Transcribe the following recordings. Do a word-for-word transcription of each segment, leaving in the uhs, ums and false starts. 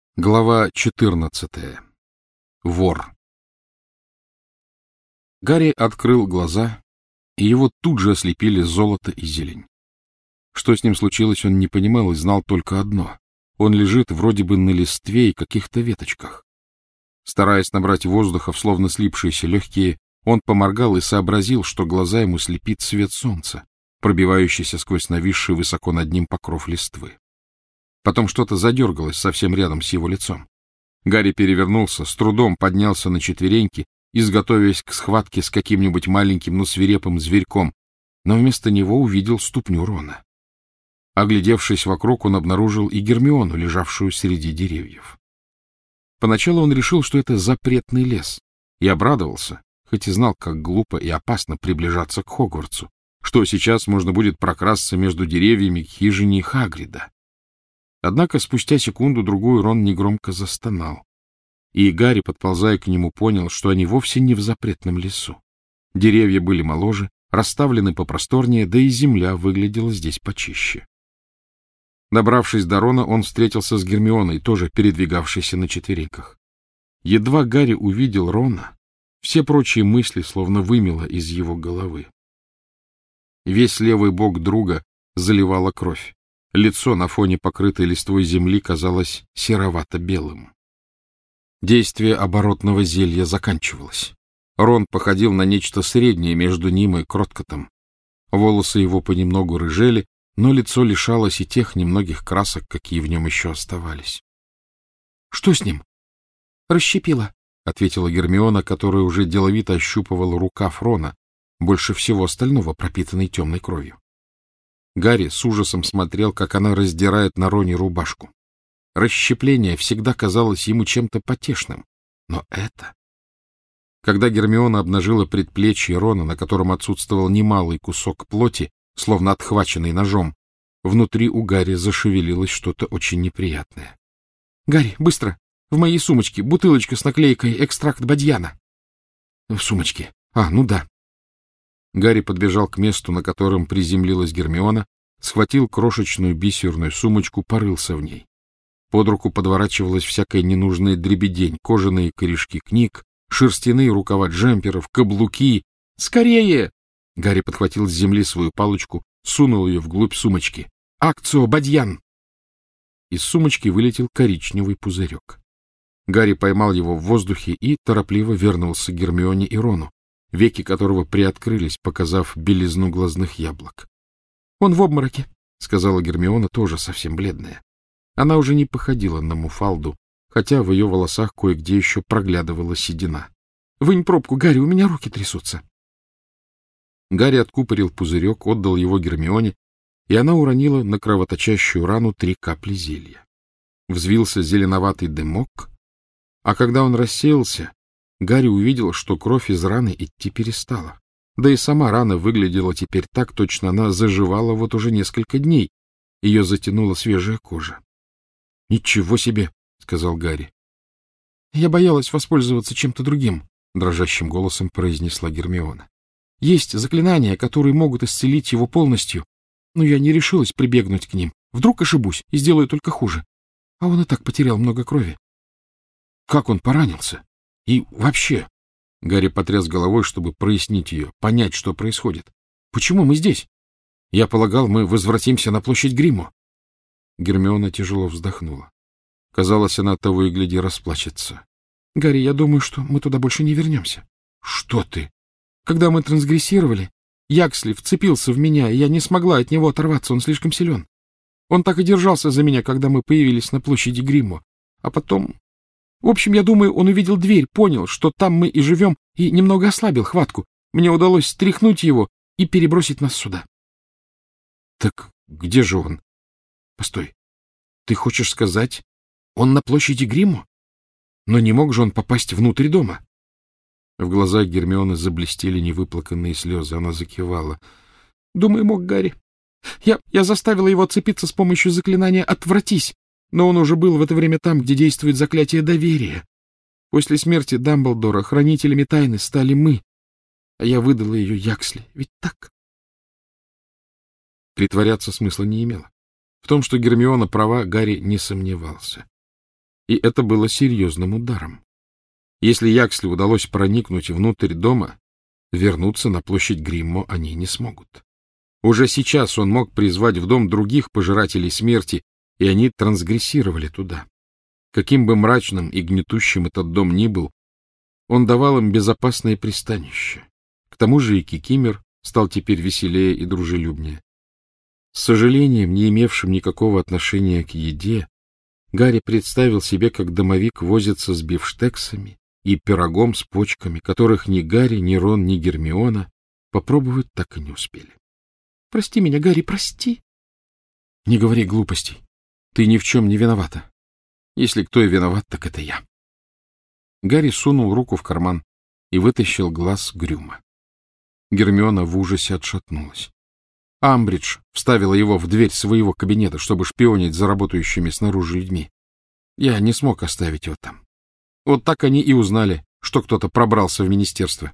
Глава четырнадцатая. Вор. Гарри открыл глаза, и его тут же ослепили золото и зелень. Что с ним случилось, он не понимал и знал только одно. Он лежит вроде бы на листве и каких-то веточках. Стараясь набрать воздуха в словно слипшиеся легкие, он поморгал и сообразил, что глаза ему слепит свет солнца, пробивающийся сквозь нависший высоко над ним покров листвы. Потом что-то задергалось совсем рядом с его лицом. Гарри перевернулся, с трудом поднялся на четвереньки, изготовясь к схватке с каким-нибудь маленьким, но свирепым зверьком, но вместо него увидел ступню Рона. Оглядевшись вокруг, он обнаружил и Гермиону, лежавшую среди деревьев. Поначалу он решил, что это запретный лес, и обрадовался, хоть и знал, как глупо и опасно приближаться к Хогвартсу, что сейчас можно будет прокрасться между деревьями к хижине Хагрида. Однако спустя секунду-другую Рон негромко застонал, и Гарри, подползая к нему, понял, что они вовсе не в запретном лесу. Деревья были моложе, расставлены попросторнее, да и земля выглядела здесь почище. Добравшись до Рона, он встретился с Гермионой, тоже передвигавшейся на четвереньках. Едва Гарри увидел Рона, все прочие мысли словно вымело из его головы. Весь левый бок друга заливала кровь. Лицо на фоне покрытой листвой земли казалось серовато-белым. Действие оборотного зелья заканчивалось. Рон походил на нечто среднее между ним и Кроткотом. Волосы его понемногу рыжели, но лицо лишалось и тех немногих красок, какие в нем еще оставались. — Что с ним? — Расщепило, — ответила Гермиона, которая уже деловито ощупывала рукав Рона, больше всего остального пропитанной темной кровью. Гарри с ужасом смотрел, как она раздирает на Роне рубашку. Расщепление всегда казалось ему чем-то потешным, но это... Когда Гермиона обнажила предплечье Рона, на котором отсутствовал немалый кусок плоти, словно отхваченный ножом, внутри у Гарри зашевелилось что-то очень неприятное. — Гарри, быстро! В моей сумочке бутылочка с наклейкой «Экстракт бадьяна». — В сумочке? А, ну да. Гарри подбежал к месту, на котором приземлилась Гермиона, схватил крошечную бисерную сумочку, порылся в ней. Под руку подворачивалась всякая ненужная дребедень, кожаные корешки книг, шерстяные рукава джемперов, каблуки. «Скорее!» Гарри подхватил с земли свою палочку, сунул ее вглубь сумочки. «Акцио бадьян!» Из сумочки вылетел коричневый пузырек. Гарри поймал его в воздухе и торопливо вернулся к Гермионе и Рону, веки которого приоткрылись, показав белизну глазных яблок. — Он в обмороке, — сказала Гермиона, тоже совсем бледная. Она уже не походила на Муфалду, хотя в ее волосах кое-где еще проглядывала седина. — Вынь пробку, Гарри, у меня руки трясутся. Гарри откупорил пузырек, отдал его Гермионе, и она уронила на кровоточащую рану три капли зелья. Взвился зеленоватый дымок, а когда он рассеялся, Гарри увидел, что кровь из раны идти перестала. Да и сама рана выглядела теперь так, точно она заживала вот уже несколько дней. Ее затянула свежая кожа. — Ничего себе! — сказал Гарри. — Я боялась воспользоваться чем-то другим, — дрожащим голосом произнесла Гермиона. — Есть заклинания, которые могут исцелить его полностью, но я не решилась прибегнуть к ним. Вдруг ошибусь и сделаю только хуже. А он и так потерял много крови. — Как он поранился? И вообще, Гарри потряс головой, чтобы прояснить ее, понять, что происходит. Почему мы здесь? Я полагал, мы возвратимся на площадь Гриммо. Гермиона тяжело вздохнула. Казалось, она того и гляди расплачется. Гарри, я думаю, что мы туда больше не вернемся. Что ты? Когда мы трансгрессировали, Яксли вцепился в меня, и я не смогла от него оторваться, он слишком силен. Он так и держался за меня, когда мы появились на площади Гриммо. А потом... В общем, я думаю, он увидел дверь, понял, что там мы и живем, и немного ослабил хватку. Мне удалось стряхнуть его и перебросить нас сюда. — Так где же он? — Постой. Ты хочешь сказать, он на площади Гриммо? Но не мог же он попасть внутрь дома? В глазах Гермионы заблестели невыплаканные слезы. Она закивала. — Думаю, мог, Гарри. Я, я заставила его отцепиться с помощью заклинания «Отвратись». Но он уже был в это время там, где действует заклятие доверия. После смерти Дамблдора хранителями тайны стали мы, а я выдала ее Яксли. Ведь так? Притворяться смысла не имело. В том, что Гермиона права, Гарри не сомневался. И это было серьезным ударом. Если Яксли удалось проникнуть внутрь дома, вернуться на площадь Гриммо они не смогут. Уже сейчас он мог призвать в дом других пожирателей смерти, и они трансгрессировали туда. Каким бы мрачным и гнетущим этот дом ни был, он давал им безопасное пристанище. К тому же и Кикимер стал теперь веселее и дружелюбнее. С сожалением, не имевшим никакого отношения к еде, Гарри представил себе, как домовик возится с бифштексами и пирогом с почками, которых ни Гарри, ни Рон, ни Гермиона попробовать так и не успели. — Прости меня, Гарри, прости. — Не говори глупостей. Ты ни в чем не виновата. Если кто и виноват, так это я. Гарри сунул руку в карман и вытащил глаз Грюма. Гермиона в ужасе отшатнулась. Амбридж вставила его в дверь своего кабинета, чтобы шпионить за работающими снаружи людьми. Я не смог оставить его там. Вот так они и узнали, что кто-то пробрался в министерство.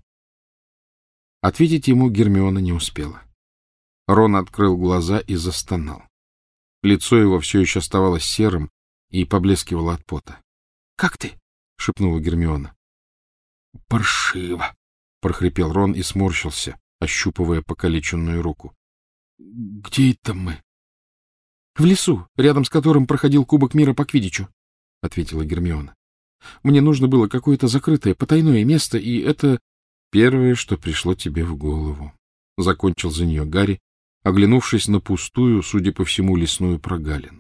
Ответить ему Гермиона не успела. Рон открыл глаза и застонал. Лицо его все еще оставалось серым и поблескивало от пота. — Как ты? — шепнула Гермиона. — Паршиво! — прохрипел Рон и сморщился, ощупывая покалеченную руку. — Где это мы? — В лесу, рядом с которым проходил Кубок мира по квиддичу, — ответила Гермиона. — Мне нужно было какое-то закрытое, потайное место, и это... — Первое, что пришло тебе в голову, — закончил за нее Гарри, оглянувшись на пустую, судя по всему, лесную прогалину.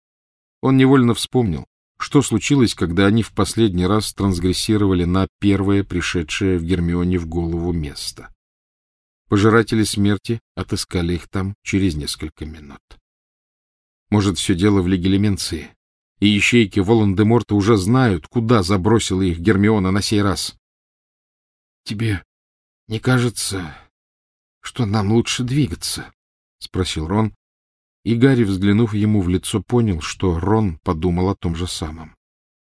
Он невольно вспомнил, что случилось, когда они в последний раз трансгрессировали на первое пришедшее в Гермионе в голову место. Пожиратели смерти отыскали их там через несколько минут. Может, все дело в легилименции, и ищейки Волан-де-Морта уже знают, куда забросила их Гермиона на сей раз. — Тебе не кажется, что нам лучше двигаться? — спросил Рон, и Гарри, взглянув ему в лицо, понял, что Рон подумал о том же самом.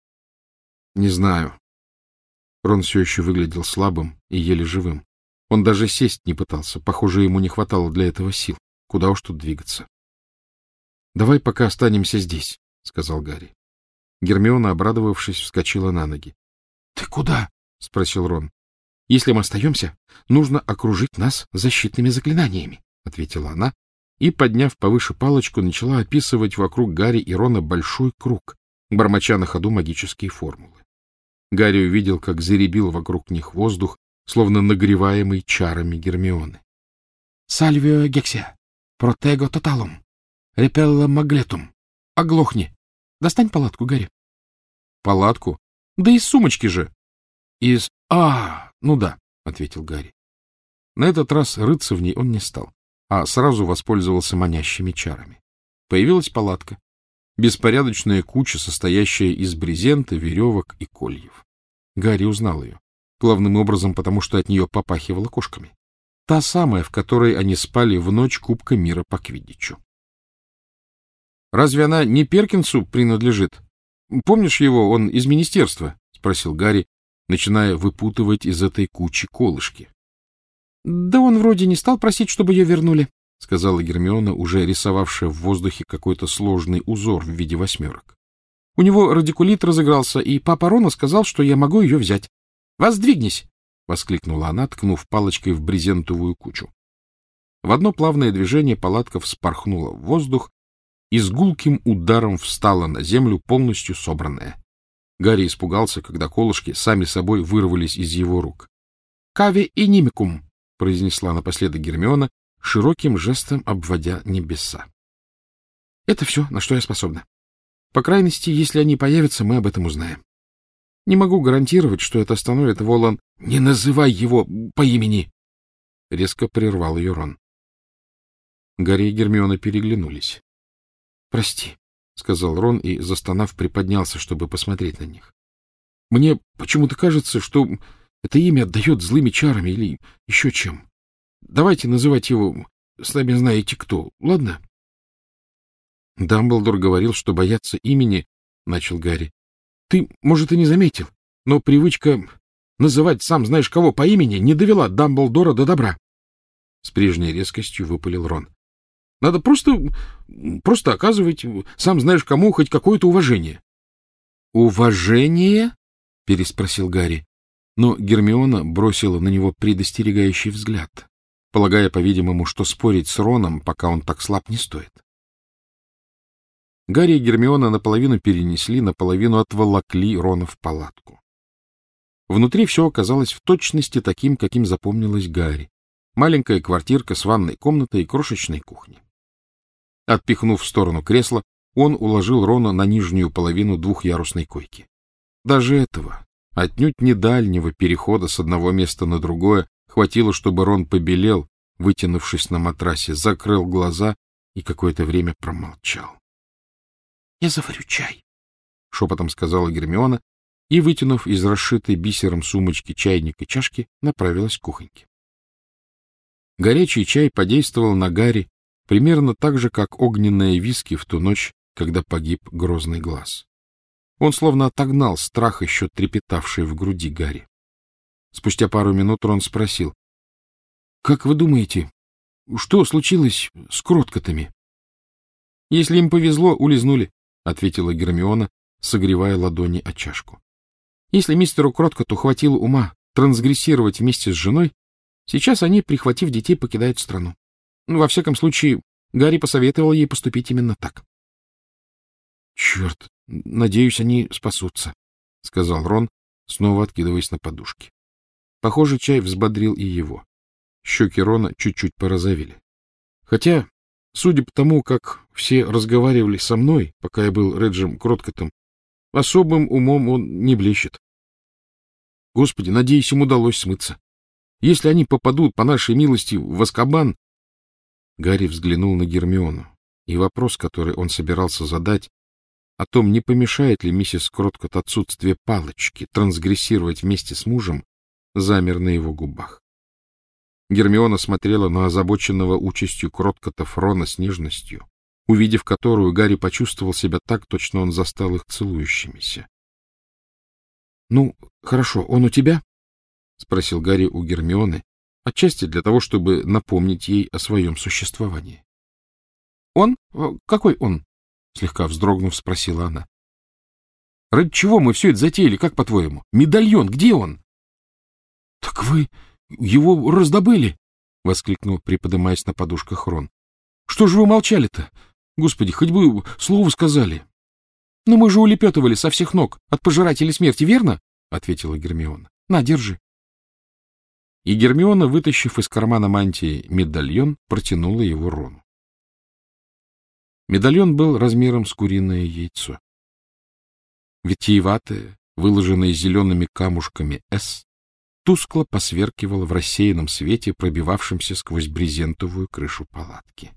— Не знаю. Рон все еще выглядел слабым и еле живым. Он даже сесть не пытался, похоже, ему не хватало для этого сил. Куда уж тут двигаться. — Давай пока останемся здесь, — сказал Гарри. Гермиона, обрадовавшись, вскочила на ноги. — Ты куда? — спросил Рон. — Если мы остаемся, нужно окружить нас защитными заклинаниями, — ответила она, и, подняв повыше палочку, начала описывать вокруг Гарри и Рона большой круг, бормоча на ходу магические формулы. Гарри увидел, как заребил вокруг них воздух, словно нагреваемый чарами Гермионы. — Сальвио гексия, протего тоталум, репелла маглетум. Оглохни. Достань палатку, Гарри. — Палатку? Да из сумочки же. — Из... А, ну да, — ответил Гарри. На этот раз рыться в ней он не стал, а сразу воспользовался манящими чарами. Появилась палатка. Беспорядочная куча, состоящая из брезента, веревок и кольев. Гарри узнал ее. Главным образом, потому что от нее попахивало кошками. Та самая, в которой они спали в ночь Кубка мира по квиддичу. — Разве она не Перкинсу принадлежит? Помнишь его, он из министерства? — спросил Гарри, начиная выпутывать из этой кучи колышки. — Да он вроде не стал просить, чтобы ее вернули, — сказала Гермиона, уже рисовавшая в воздухе какой-то сложный узор в виде восьмерок. — У него радикулит разыгрался, и папа Рона сказал, что я могу ее взять. — Воздвигнись! — воскликнула она, ткнув палочкой в брезентовую кучу. В одно плавное движение палатка вспорхнула в воздух и с гулким ударом встала на землю, полностью собранная. Гарри испугался, когда колышки сами собой вырвались из его рук. — Каве и нимикум! — произнесла напоследок Гермиона, широким жестом обводя небеса. — Это все, на что я способна. По крайности, если они появятся, мы об этом узнаем. Не могу гарантировать, что это остановит Волан... — Не называй его по имени! — резко прервал ее Рон. Гарри и Гермиона переглянулись. — Прости, — сказал Рон и, застонав, приподнялся, чтобы посмотреть на них. — Мне почему-то кажется, что это имя отдает злыми чарами или еще чем. Давайте называть его, сами знаете кто, ладно? Дамблдор говорил, что бояться имени, — начал Гарри. Ты, может, и не заметил, но привычка называть сам знаешь кого по имени не довела Дамблдора до добра. С прежней резкостью выпалил Рон. Надо просто, просто оказывать сам знаешь кому хоть какое-то уважение. — «Уважение?» — переспросил Гарри. Но Гермиона бросила на него предостерегающий взгляд, полагая, по-видимому, что спорить с Роном, пока он так слаб, не стоит. Гарри и Гермиона наполовину перенесли, наполовину отволокли Рона в палатку. Внутри все оказалось в точности таким, каким запомнилось Гарри. Маленькая квартирка с ванной комнатой и крошечной кухней. Отпихнув в сторону кресла, он уложил Рона на нижнюю половину двухъярусной койки. Даже этого, отнюдь не дальнего перехода с одного места на другое, хватило, чтобы Рон побелел, вытянувшись на матрасе, закрыл глаза и какое-то время промолчал. — Я заварю чай, — шепотом сказала Гермиона и, вытянув из расшитой бисером сумочки чайник и чашки, направилась к кухоньке. Горячий чай подействовал на Гарри примерно так же, как огненное виски в ту ночь, когда погиб Грозный Глаз. Он словно отогнал страх, еще трепетавший в груди Гарри. Спустя пару минут Рон спросил: — Как вы думаете, что случилось с кроткотами? — Если им повезло, улизнули, — ответила Гермиона, согревая ладони о чашку. — Если мистеру Кроткоту хватило ума трансгрессировать вместе с женой, сейчас они, прихватив детей, покидают страну. Во всяком случае, Гарри посоветовал ей поступить именно так. — Черт, надеюсь, они спасутся, — сказал Рон, снова откидываясь на подушки. Похоже, чай взбодрил и его. Щеки Рона чуть-чуть порозовели. Хотя, судя по тому, как все разговаривали со мной, пока я был Реджем Кроткотом, особым умом он не блещет. Господи, надеюсь, им удалось смыться. Если они попадут, по нашей милости, в Азкабан... Гарри взглянул на Гермиону, и вопрос, который он собирался задать, о том, не помешает ли миссис Кроткот отсутствие палочки трансгрессировать вместе с мужем, замер на его губах. Гермиона смотрела на озабоченного участью Кроткотов Рона с нежностью, увидев которую, Гарри почувствовал себя так, точно он застал их целующимися. — Ну, хорошо, он у тебя? — спросил Гарри у Гермионы, отчасти для того, чтобы напомнить ей о своем существовании. — Он? Какой он? — слегка вздрогнув, спросила она. — Ради чего мы все это затеяли, как по-твоему? Медальон, где он? — Так вы его раздобыли! — воскликнул, приподнимаясь на подушках Рон. — Что же вы молчали-то? Господи, хоть бы слово сказали. — Но мы же улепетывали со всех ног от пожирателей смерти, верно? — ответила Гермиона. — На, держи. И Гермиона, вытащив из кармана мантии медальон, протянула его Рону. Медальон был размером с куриное яйцо. Витиеватое, выложенное зелеными камушками «С», тускло посверкивало в рассеянном свете, пробивавшемся сквозь брезентовую крышу палатки.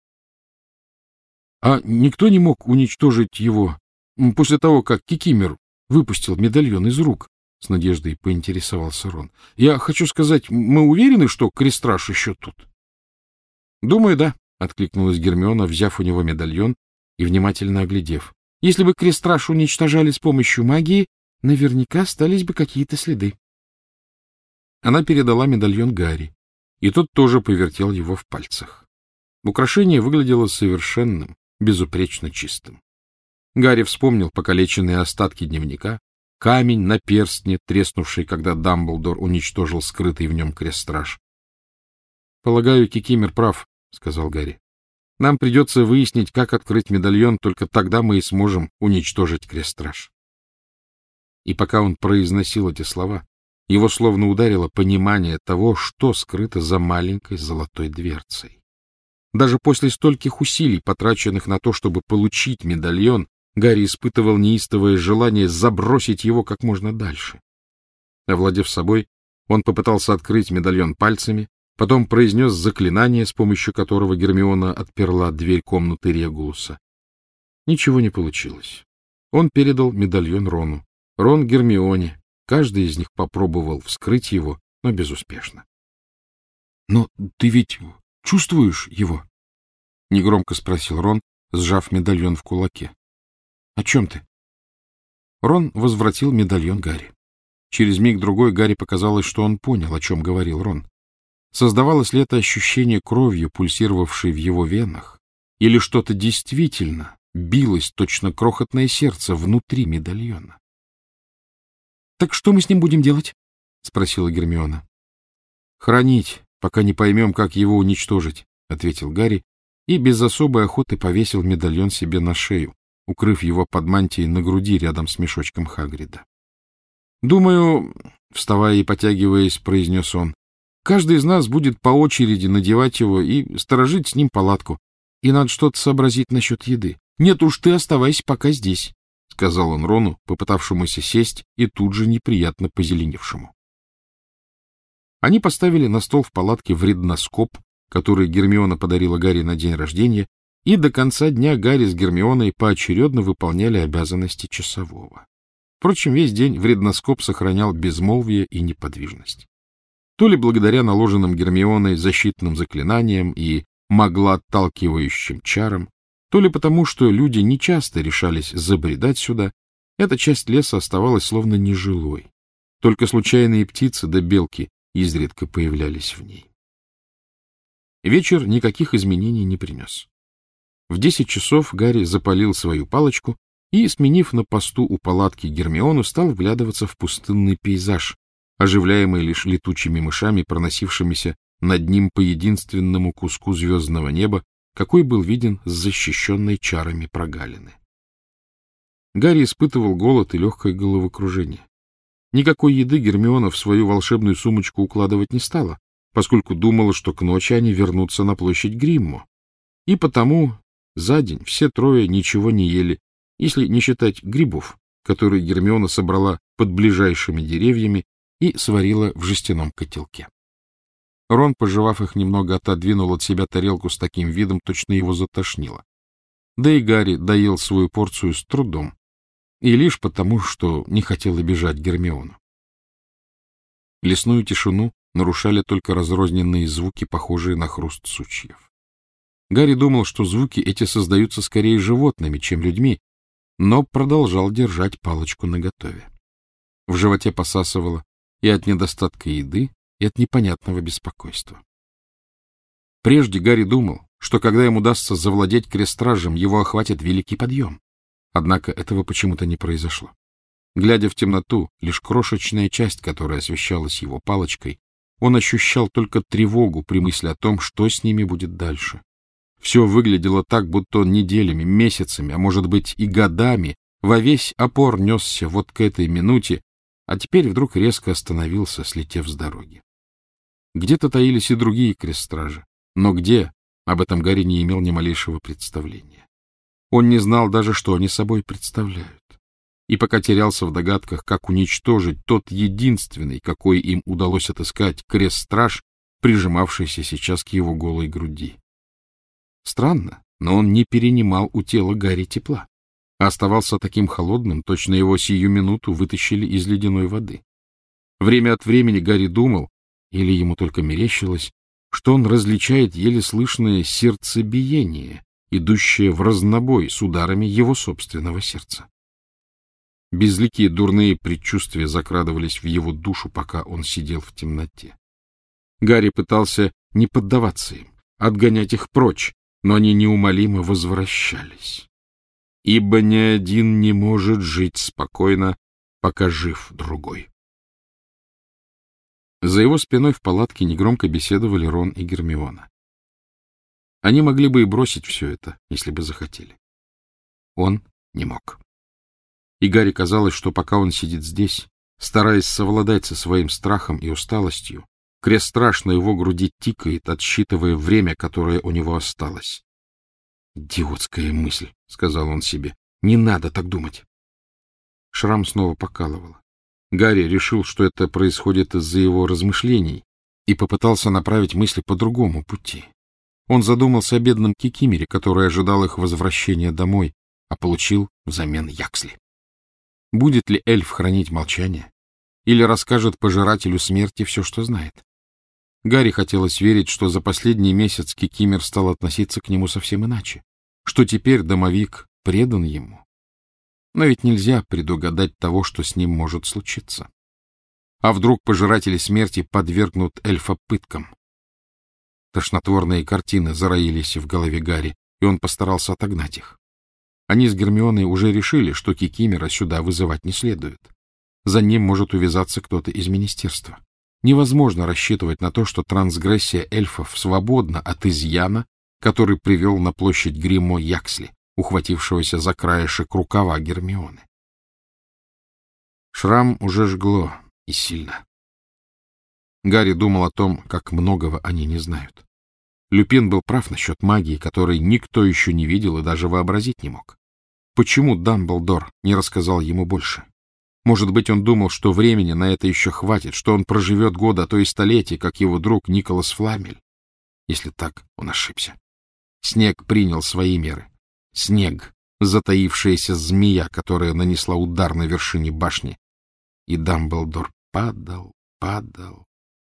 — А никто не мог уничтожить его после того, как Кикимер выпустил медальон из рук? — с надеждой поинтересовался Рон. — Я хочу сказать, мы уверены, что Крестраж еще тут? — Думаю, да, — откликнулась Гермиона, взяв у него медальон и внимательно оглядев. — Если бы Крестраж уничтожали с помощью магии, наверняка остались бы какие-то следы. Она передала медальон Гарри, и тот тоже повертел его в пальцах. Украшение выглядело совершенным, безупречно чистым. Гарри вспомнил покалеченные остатки дневника, камень на перстне, треснувший, когда Дамблдор уничтожил скрытый в нем Крестраж. — Полагаю, Кикимер прав, — сказал Гарри. — Нам придется выяснить, как открыть медальон, только тогда мы и сможем уничтожить Крестраж. И пока он произносил эти слова, его словно ударило понимание того, что скрыто за маленькой золотой дверцей. Даже после стольких усилий, потраченных на то, чтобы получить медальон, Гарри испытывал неистовое желание забросить его как можно дальше. Овладев собой, он попытался открыть медальон пальцами, потом произнес заклинание, с помощью которого Гермиона отперла дверь комнаты Регулуса. Ничего не получилось. Он передал медальон Рону, Рон Гермионе. Каждый из них попробовал вскрыть его, но безуспешно. — Но ты ведь чувствуешь его? — негромко спросил Рон, сжав медальон в кулаке. — О чем ты? Рон возвратил медальон Гарри. Через миг-другой Гарри показалось, что он понял, о чем говорил Рон. Создавалось ли это ощущение кровью, пульсировавшей в его венах, или что-то действительно билось точно крохотное сердце внутри медальона. — Так что мы с ним будем делать? — спросила Гермиона. — Хранить, пока не поймем, как его уничтожить, — ответил Гарри и без особой охоты повесил медальон себе на шею, укрыв его под мантией на груди рядом с мешочком Хагрида. — Думаю, — вставая и потягиваясь, произнес он, — каждый из нас будет по очереди надевать его и сторожить с ним палатку. И надо что-то сообразить насчет еды. — Нет уж, ты оставайся пока здесь, — сказал он Рону, попытавшемуся сесть и тут же неприятно позеленевшему. Они поставили на стол в палатке вредноскоп, который Гермиона подарила Гарри на день рождения, и до конца дня Гарри с Гермионой поочередно выполняли обязанности часового. Впрочем, весь день вредноскоп сохранял безмолвие и неподвижность. То ли благодаря наложенным Гермионой защитным заклинаниям и маглоотталкивающим чарам, то ли потому, что люди нечасто решались забредать сюда, эта часть леса оставалась словно нежилой. Только случайные птицы да белки изредка появлялись в ней. Вечер никаких изменений не принес. В десять часов Гарри запалил свою палочку и, сменив на посту у палатки Гермиону, стал вглядываться в пустынный пейзаж, оживляемый лишь летучими мышами, проносившимися над ним по единственному куску звездного неба, какой был виден с защищенной чарами прогалины. Гарри испытывал голод и легкое головокружение. Никакой еды Гермиона в свою волшебную сумочку укладывать не стала, поскольку думала, что к ночи они вернутся на площадь Гриммо. И потому за день все трое ничего не ели, если не считать грибов, которые Гермиона собрала под ближайшими деревьями и сварила в жестяном котелке. Рон, пожевав их немного, отодвинул от себя тарелку с таким видом, точно его затошнило. Да и Гарри доел свою порцию с трудом, и лишь потому, что не хотел обижать Гермиону. Лесную тишину нарушали только разрозненные звуки, похожие на хруст сучьев. Гарри думал, что звуки эти создаются скорее животными, чем людьми, но продолжал держать палочку наготове. В животе посасывало и от недостатка еды, и от непонятного беспокойства. Прежде Гарри думал, что когда ему удастся завладеть крестражем, его охватит великий подъем. Однако этого почему-то не произошло. Глядя в темноту, лишь крошечная часть, которая освещалась его палочкой, он ощущал только тревогу при мысли о том, что с ними будет дальше. Все выглядело так, будто он неделями, месяцами, а может быть и годами, во весь опор несся вот к этой минуте, а теперь вдруг резко остановился, слетев с дороги. Где-то таились и другие крестстражи, но где, об этом Гарри не имел ни малейшего представления. Он не знал даже, что они собой представляют, и пока терялся в догадках, как уничтожить тот единственный, какой им удалось отыскать, крестстраж, прижимавшийся сейчас к его голой груди. Странно, но он не перенимал у тела Гарри тепла, а оставался таким холодным, точно его сию минуту вытащили из ледяной воды. Время от времени Гарри думал, или ему только мерещилось, что он различает еле слышное сердцебиение, идущее в разнобой с ударами его собственного сердца. Безликие дурные предчувствия закрадывались в его душу, пока он сидел в темноте. Гарри пытался не поддаваться им, отгонять их прочь, но они неумолимо возвращались. Ибо ни один не может жить спокойно, пока жив другой. За его спиной в палатке негромко беседовали Рон и Гермиона. Они могли бы и бросить все это, если бы захотели. Он не мог. И Гарри казалось, что пока он сидит здесь, стараясь совладать со своим страхом и усталостью, крестстраж на его груди тикает, отсчитывая время, которое у него осталось. «Идиотская мысль», — сказал он себе, — «не надо так думать». Шрам снова покалывало. Гарри решил, что это происходит из-за его размышлений, и попытался направить мысли по другому пути. Он задумался о бедном Кикимере, который ожидал их возвращения домой, а получил взамен Яксли. Будет ли эльф хранить молчание? Или расскажет пожирателю смерти все, что знает? Гарри хотелось верить, что за последний месяц Кикимер стал относиться к нему совсем иначе, что теперь домовик предан ему. Но ведь нельзя предугадать того, что с ним может случиться. А вдруг пожиратели смерти подвергнут эльфа пыткам? Тошнотворные картины зароились в голове Гарри, и он постарался отогнать их. Они с Гермионой уже решили, что Кикимора сюда вызывать не следует. За ним может увязаться кто-то из министерства. Невозможно рассчитывать на то, что трансгрессия эльфов свободна от изъяна, который привел на площадь Гриммо Яксли, ухватившегося за краешек рукава Гермионы. Шрам уже жгло, и сильно. Гарри думал о том, как многого они не знают. Люпин был прав насчет магии, которой никто еще не видел и даже вообразить не мог. Почему Дамблдор не рассказал ему больше? Может быть, он думал, что времени на это еще хватит, что он проживет года, а то и столетия, как его друг Николас Фламель. Если так, он ошибся. Снег принял свои меры. Снег, затаившаяся змея, которая нанесла удар на вершине башни. И Дамблдор падал, падал.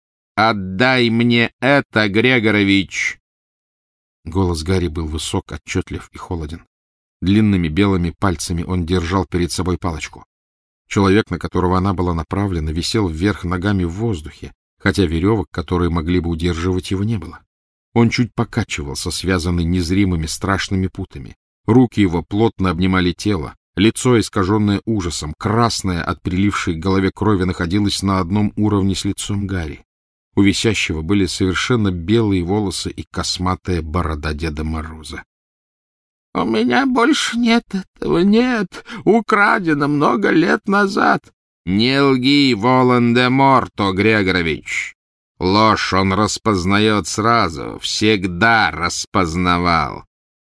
«Отдай мне это, Грегорович!» Голос Гарри был высок, отчетлив и холоден. Длинными белыми пальцами он держал перед собой палочку. Человек, на которого она была направлена, висел вверх ногами в воздухе, хотя веревок, которые могли бы удерживать его, не было. Он чуть покачивался, связанный незримыми страшными путами. Руки его плотно обнимали тело, лицо, искаженное ужасом, красное от прилившей к голове крови, находилось на одном уровне с лицом Гарри. У висящего были совершенно белые волосы и косматая борода Деда Мороза. — У меня больше нет этого, нет, украдено много лет назад. — Не лги, Волан-де-Морто, Грегорович. Ложь он распознает сразу, всегда распознавал.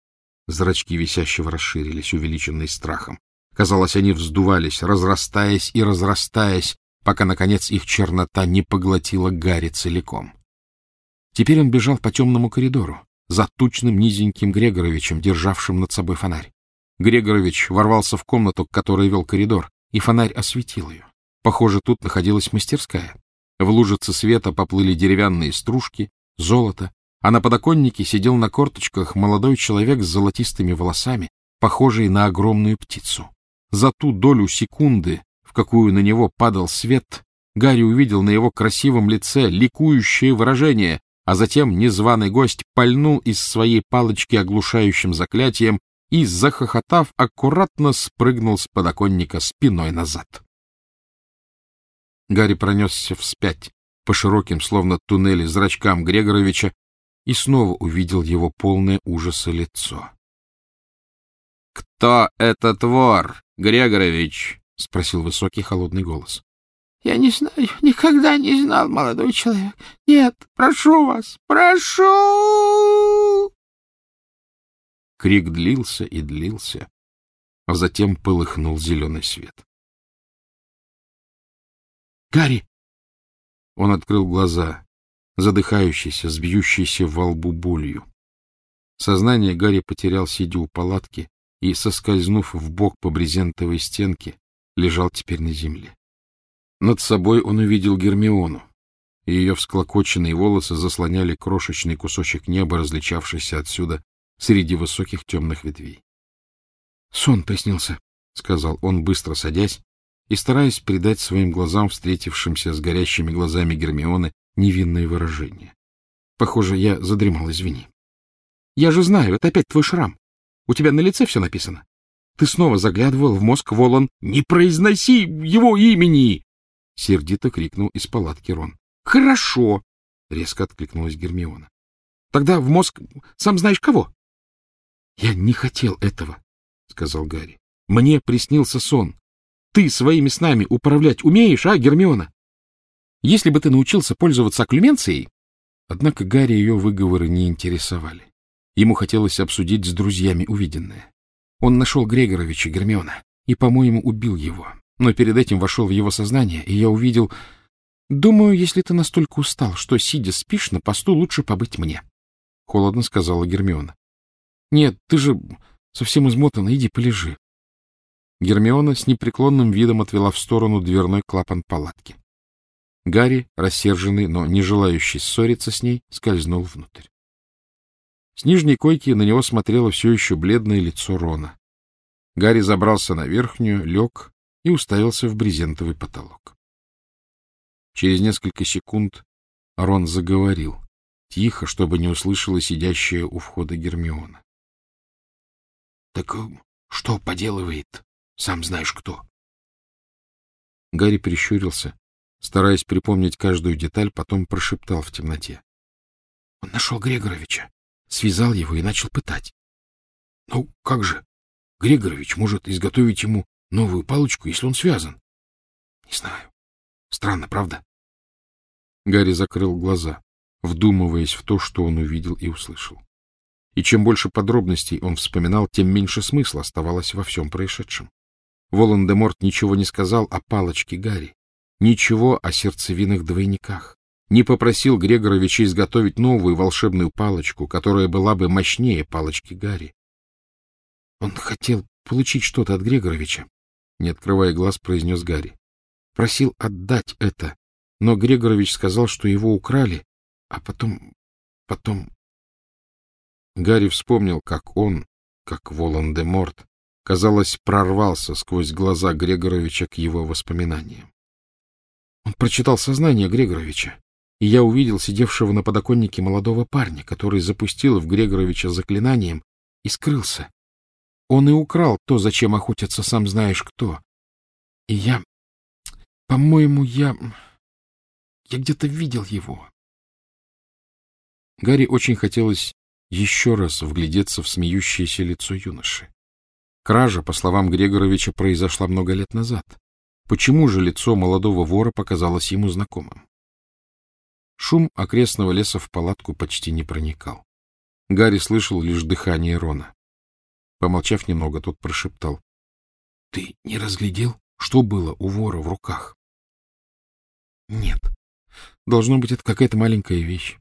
Зрачки висящего расширились, увеличенные страхом. Казалось, они вздувались, разрастаясь и разрастаясь, пока, наконец, их чернота не поглотила Гарри целиком. Теперь он бежал по темному коридору, за тучным низеньким Грегоровичем, державшим над собой фонарь. Грегорович ворвался в комнату, к которой вел коридор, и фонарь осветил ее. Похоже, тут находилась мастерская. В лужице света поплыли деревянные стружки, золото, а на подоконнике сидел на корточках молодой человек с золотистыми волосами, похожий на огромную птицу. За ту долю секунды, в какую на него падал свет, Гарри увидел на его красивом лице ликующее выражение, а затем незваный гость пальнул из своей палочки оглушающим заклятием и, захохотав, аккуратно спрыгнул с подоконника спиной назад. Гарри пронесся вспять по широким, словно туннели, зрачкам Грегоровича и снова увидел его полное ужаса лицо. — Кто этот вор, Грегорович? — спросил высокий холодный голос. — Я не знаю, никогда не знал, молодой человек. Нет, прошу вас, прошу! Крик длился и длился, а затем полыхнул зеленый свет. — Гарри! Он открыл глаза, задыхающийся, с бьющейся во лбу болью. Сознание Гарри потерял, сидя у палатки, и, соскользнув вбок по брезентовой стенке, лежал теперь на земле. Над собой он увидел Гермиону, и ее всклокоченные волосы заслоняли крошечный кусочек неба, различавшийся отсюда среди высоких темных ветвей. — Сон приснился, — сказал он, быстро садясь и стараясь придать своим глазам, встретившимся с горящими глазами Гермионы, невинное выражение. — Похоже, я задремал, извини. — Я же знаю, это опять твой шрам. У тебя на лице все написано. Ты снова заглядывал в мозг Волан. — Не произноси его имени! — сердито крикнул из палатки Рон. — Хорошо! — резко откликнулась Гермиона. — Тогда в мозг сам знаешь кого? — Я не хотел этого, — сказал Гарри. — Мне приснился сон. Ты своими снами управлять умеешь, а, Гермиона? Если бы ты научился пользоваться окклюменцией... Однако Гарри ее выговоры не интересовали. Ему хотелось обсудить с друзьями увиденное. Он нашел Грегоровича, Гермиона, и, по-моему, убил его. Но перед этим вошел в его сознание, и я увидел... Думаю, если ты настолько устал, что, сидя, спишь на посту, лучше побыть мне. — холодно сказала Гермиона. — Нет, ты же совсем измотана, иди полежи. Гермиона с непреклонным видом отвела в сторону дверной клапан палатки. Гарри, рассерженный, но не желающий ссориться с ней, скользнул внутрь. С нижней койки на него смотрело все еще бледное лицо Рона. Гарри забрался на верхнюю, лег и уставился в брезентовый потолок. Через несколько секунд Рон заговорил, тихо, чтобы не услышала сидящая у входа Гермиона. — Так что поделывает, сам знаешь кто. Гарри прищурился, стараясь припомнить каждую деталь, потом прошептал в темноте. Он нашел Григоровича, связал его и начал пытать. Ну, как же? Григорович может изготовить ему новую палочку, если он связан. Не знаю. Странно, правда? Гарри закрыл глаза, вдумываясь в то, что он увидел и услышал. И чем больше подробностей он вспоминал, тем меньше смысла оставалось во всем происшедшем. Волан-де-Морт ничего не сказал о палочке Гарри, ничего о сердцевинных двойниках, не попросил Григоровича изготовить новую волшебную палочку, которая была бы мощнее палочки Гарри. Он хотел получить что-то от Григоровича, не открывая глаз, произнес Гарри. Просил отдать это, но Григорович сказал, что его украли, а потом... потом... Гарри вспомнил, как он, как Волан-де-Морт, казалось, прорвался сквозь глаза Григоровича к его воспоминаниям. Он прочитал сознание Григоровича, и я увидел сидевшего на подоконнике молодого парня, который запустил в Григоровича заклинанием и скрылся. Он и украл то, зачем охотятся сам знаешь кто. И я... По-моему, я... Я где-то видел его. Гарри очень хотелось еще раз вглядеться в смеющееся лицо юноши. Кража, по словам Григоровича, произошла много лет назад. Почему же лицо молодого вора показалось ему знакомым? Шум окрестного леса в палатку почти не проникал. Гарри слышал лишь дыхание Рона. Помолчав немного, тот прошептал. — Ты не разглядел, что было у вора в руках? — Нет. Должно быть, это какая-то маленькая вещь.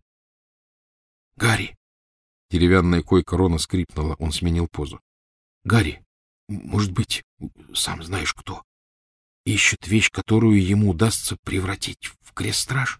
— Гарри! Деревянная койка Рона скрипнула, он сменил позу. — Гарри, может быть, сам знаешь кто, ищет вещь, которую ему удастся превратить в крест-страж?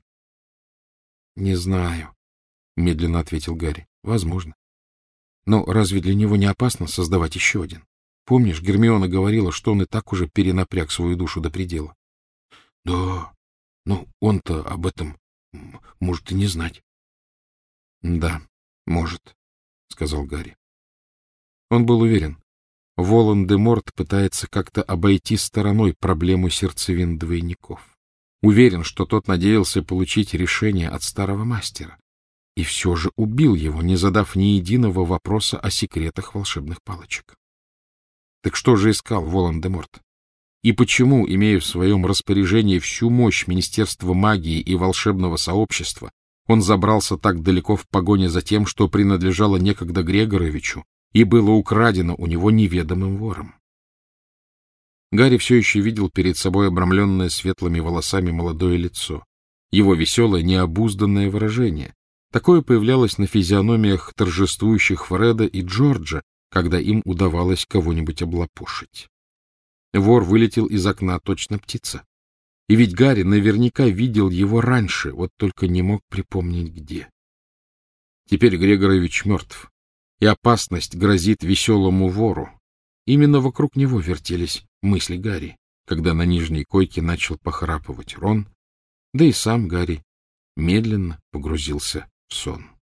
— Не знаю, — медленно ответил Гарри. — Возможно. Но разве для него не опасно создавать еще один? Помнишь, Гермиона говорила, что он и так уже перенапряг свою душу до предела? — Да, но он-то об этом может и не знать. — Да, может, — сказал Гарри. Он был уверен. Волан-де-Морт пытается как-то обойти стороной проблему сердцевин двойников. Уверен, что тот надеялся получить решение от старого мастера. И все же убил его, не задав ни единого вопроса о секретах волшебных палочек. Так что же искал Волан-де-Морт? И почему, имея в своем распоряжении всю мощь Министерства магии и волшебного сообщества, он забрался так далеко в погоне за тем, что принадлежало некогда Григоровичу и было украдено у него неведомым вором? Гарри все еще видел перед собой обрамленное светлыми волосами молодое лицо, его веселое, необузданное выражение. Такое появлялось на физиономиях торжествующих Фреда и Джорджа, когда им удавалось кого-нибудь облапошить. Вор вылетел из окна, точно птица. И ведь Гарри наверняка видел его раньше, вот только не мог припомнить где. Теперь Григорович мертв, и опасность грозит веселому вору. Именно вокруг него вертелись мысли Гарри, когда на нижней койке начал похрапывать Рон, да и сам Гарри медленно погрузился в сон.